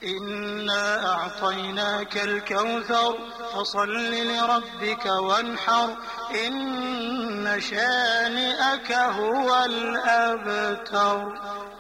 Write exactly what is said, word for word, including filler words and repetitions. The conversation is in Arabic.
إنا أعطيناك الكوثر فصل لربك وانحر إن شانئك هو الأبتر.